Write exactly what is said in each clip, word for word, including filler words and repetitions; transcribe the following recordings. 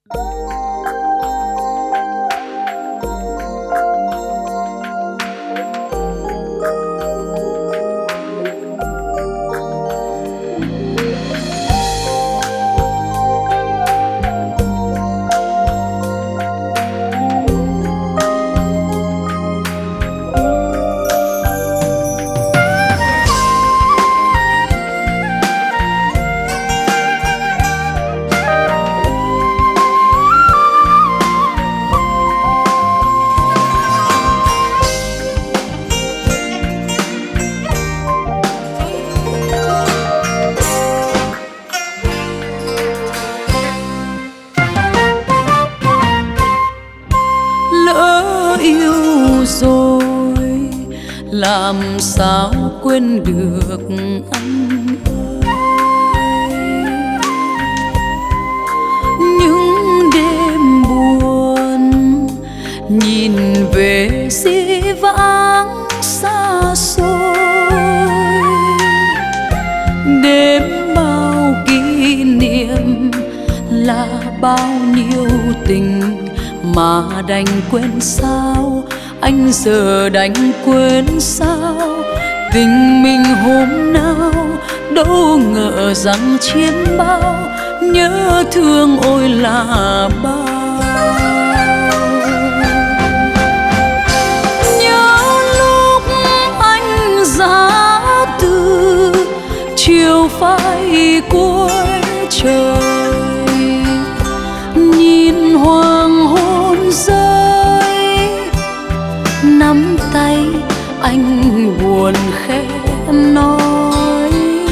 Lỡ yêu rồi làm sao quên được anh ơi. Những đêm buồn nhìn về dĩ vãng xa xôi, đêm bao kỷ niệm là bao nhiêu tình mà đành quên sao, anh giờ đành quên sao. Tình mình hôm nào đâu ngờ rằng chiến bao, nhớ thương ôi là bao. Nhớ lúc anh giá từ chiều phai cuối trời, nhìn hoàng hôn rơi, nắm tay anh buồn khẽ nói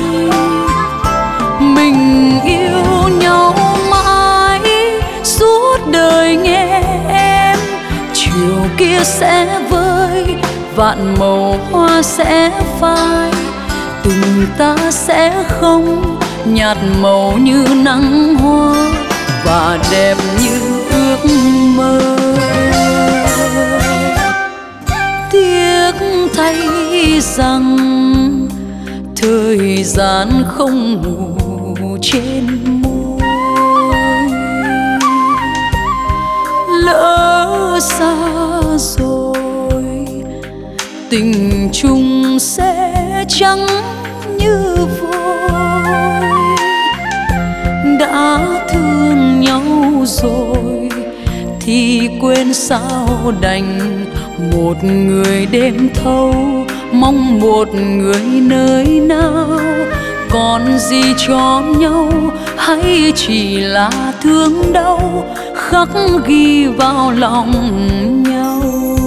mình yêu nhau mãi suốt đời nghe em. Chiều kia sẽ vơi vạn màu hoa sẽ phai, tình ta sẽ không nhạt màu như nắng hoa và đẹp như ước mơ. Tiếc thay rằng thời gian không ngủ trên môi, lỡ xa rồi tình chung sẽ trắng như vôi. Đã thương nhau rồi thì quên sao đành, một người đêm thâu mong một người nơi nào. Còn gì cho nhau hay chỉ là thương đau khắc ghi vào lòng nhau.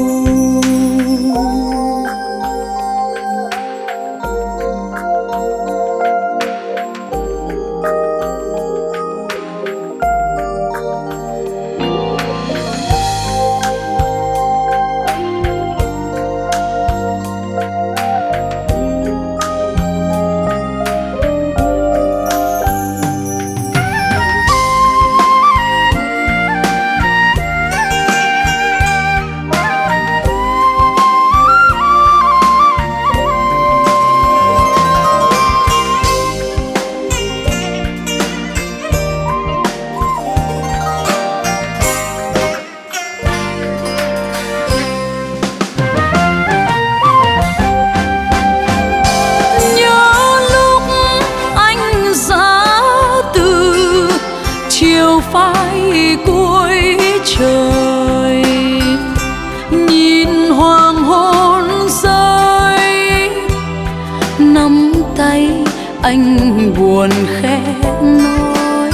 Chiều phai cuối trời, nhìn hoàng hôn rơi, nắm tay anh buồn khẽ nói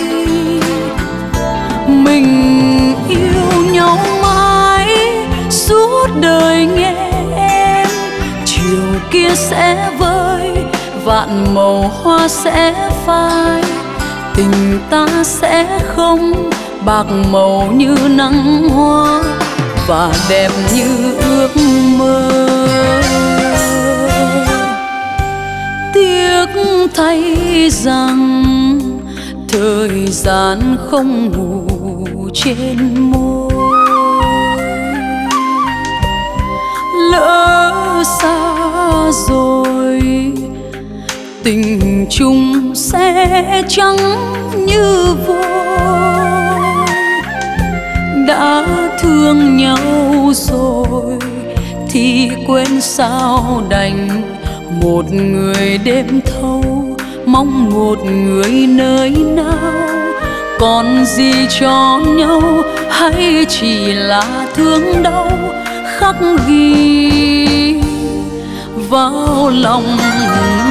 mình yêu nhau mãi suốt đời nghe em. Chiều kia sẽ vơi vạn màu hoa sẽ phai, tình ta sẽ không bạc màu như nắng hoa và đẹp như ước mơ. Tiếc thay rằng thời gian không ngủ trên môi, lỡ xa rồi tình chung sẽ trắng như vôi. sao đành. Một người đêm thâu mong một người nơi nào, còn gì cho nhau hay chỉ là thương đau khắc ghi vào lòng.